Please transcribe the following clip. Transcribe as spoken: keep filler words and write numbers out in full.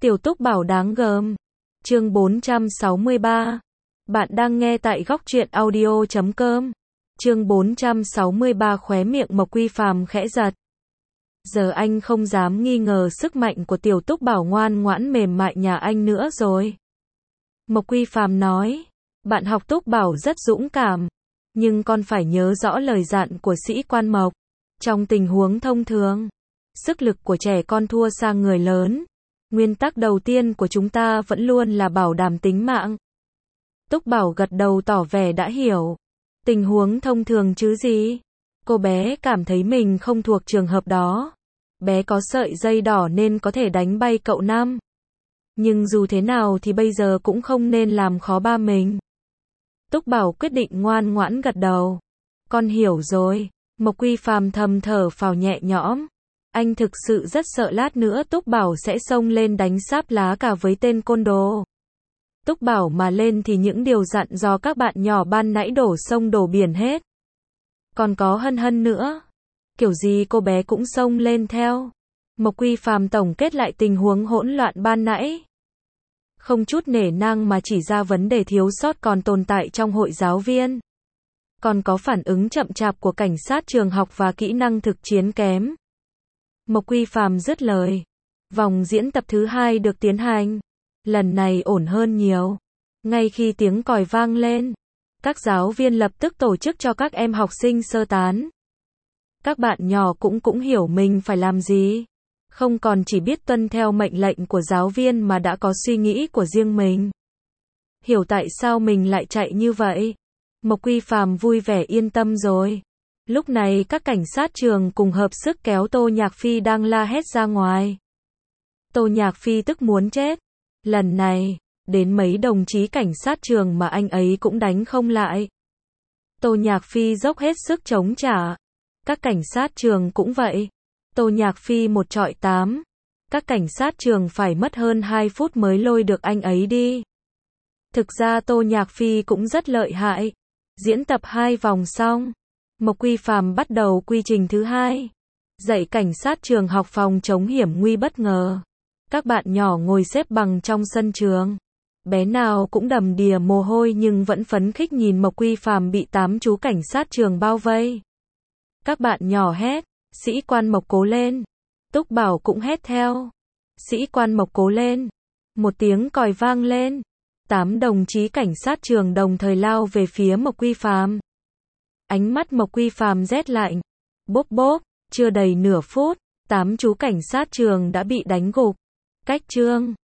Tiểu Túc Bảo đáng gờm. Chương bốn trăm sáu mươi ba. Bạn đang nghe tại góc truyện audio chấm com. Chương bốn trăm sáu mươi ba. Khóe miệng Mộc Quy Phàm khẽ giật. Giờ anh không dám nghi ngờ sức mạnh của Tiểu Túc Bảo ngoan ngoãn mềm mại nhà anh nữa rồi. Mộc Quy Phàm nói, bạn học Túc Bảo rất dũng cảm, nhưng con phải nhớ rõ lời dặn của sĩ quan Mộc. Trong tình huống thông thường, sức lực của trẻ con thua xa người lớn. Nguyên tắc đầu tiên của chúng ta vẫn luôn là bảo đảm tính mạng. Túc Bảo gật đầu tỏ vẻ đã hiểu. Tình huống thông thường chứ gì? Cô bé cảm thấy mình không thuộc trường hợp đó. Bé có sợi dây đỏ nên có thể đánh bay cậu Năm. Nhưng dù thế nào thì bây giờ cũng không nên làm khó ba mình. Túc Bảo quyết định ngoan ngoãn gật đầu. Con hiểu rồi. Mộc Quy Phàm thầm thở phào nhẹ nhõm. Anh thực sự rất sợ lát nữa Túc Bảo sẽ xông lên đánh sáp lá cả với tên côn đồ. Túc Bảo mà lên thì những điều dặn dò các bạn nhỏ ban nãy đổ sông đổ biển hết. Còn có Hân Hân nữa. Kiểu gì cô bé cũng xông lên theo. Mộc Quy Phàm tổng kết lại tình huống hỗn loạn ban nãy. Không chút nể nang mà chỉ ra vấn đề thiếu sót còn tồn tại trong hội giáo viên. Còn có phản ứng chậm chạp của cảnh sát trường học và kỹ năng thực chiến kém. Mộc Quy Phàm dứt lời. Vòng diễn tập thứ hai được tiến hành. Lần này ổn hơn nhiều. Ngay khi tiếng còi vang lên, các giáo viên lập tức tổ chức cho các em học sinh sơ tán. Các bạn nhỏ cũng cũng hiểu mình phải làm gì. Không còn chỉ biết tuân theo mệnh lệnh của giáo viên mà đã có suy nghĩ của riêng mình. Hiểu tại sao mình lại chạy như vậy. Mộc Quy Phàm vui vẻ yên tâm rồi. Lúc này các cảnh sát trường cùng hợp sức kéo Tô Nhạc Phi đang la hét ra ngoài. Tô Nhạc Phi tức muốn chết. Lần này, đến mấy đồng chí cảnh sát trường mà anh ấy cũng đánh không lại. Tô Nhạc Phi dốc hết sức chống trả. Các cảnh sát trường cũng vậy. Tô Nhạc Phi một trọi tám. Các cảnh sát trường phải mất hơn hai phút mới lôi được anh ấy đi. Thực ra Tô Nhạc Phi cũng rất lợi hại. Diễn tập hai vòng xong, Mộc Quy Phàm bắt đầu quy trình thứ hai. Dạy cảnh sát trường học phòng chống hiểm nguy bất ngờ. Các bạn nhỏ ngồi xếp bằng trong sân trường. Bé nào cũng đầm đìa mồ hôi nhưng vẫn phấn khích nhìn Mộc Quy Phàm bị tám chú cảnh sát trường bao vây. Các bạn nhỏ hét, sĩ quan Mộc cố lên. Túc Bảo cũng hét theo. Sĩ quan Mộc cố lên. Một tiếng còi vang lên. Tám đồng chí cảnh sát trường đồng thời lao về phía Mộc Quy Phàm. Ánh mắt Mộc Quy Phàm rét lạnh. Bốp bốp, chưa đầy nửa phút, tám chú cảnh sát trường đã bị đánh gục. Cách chương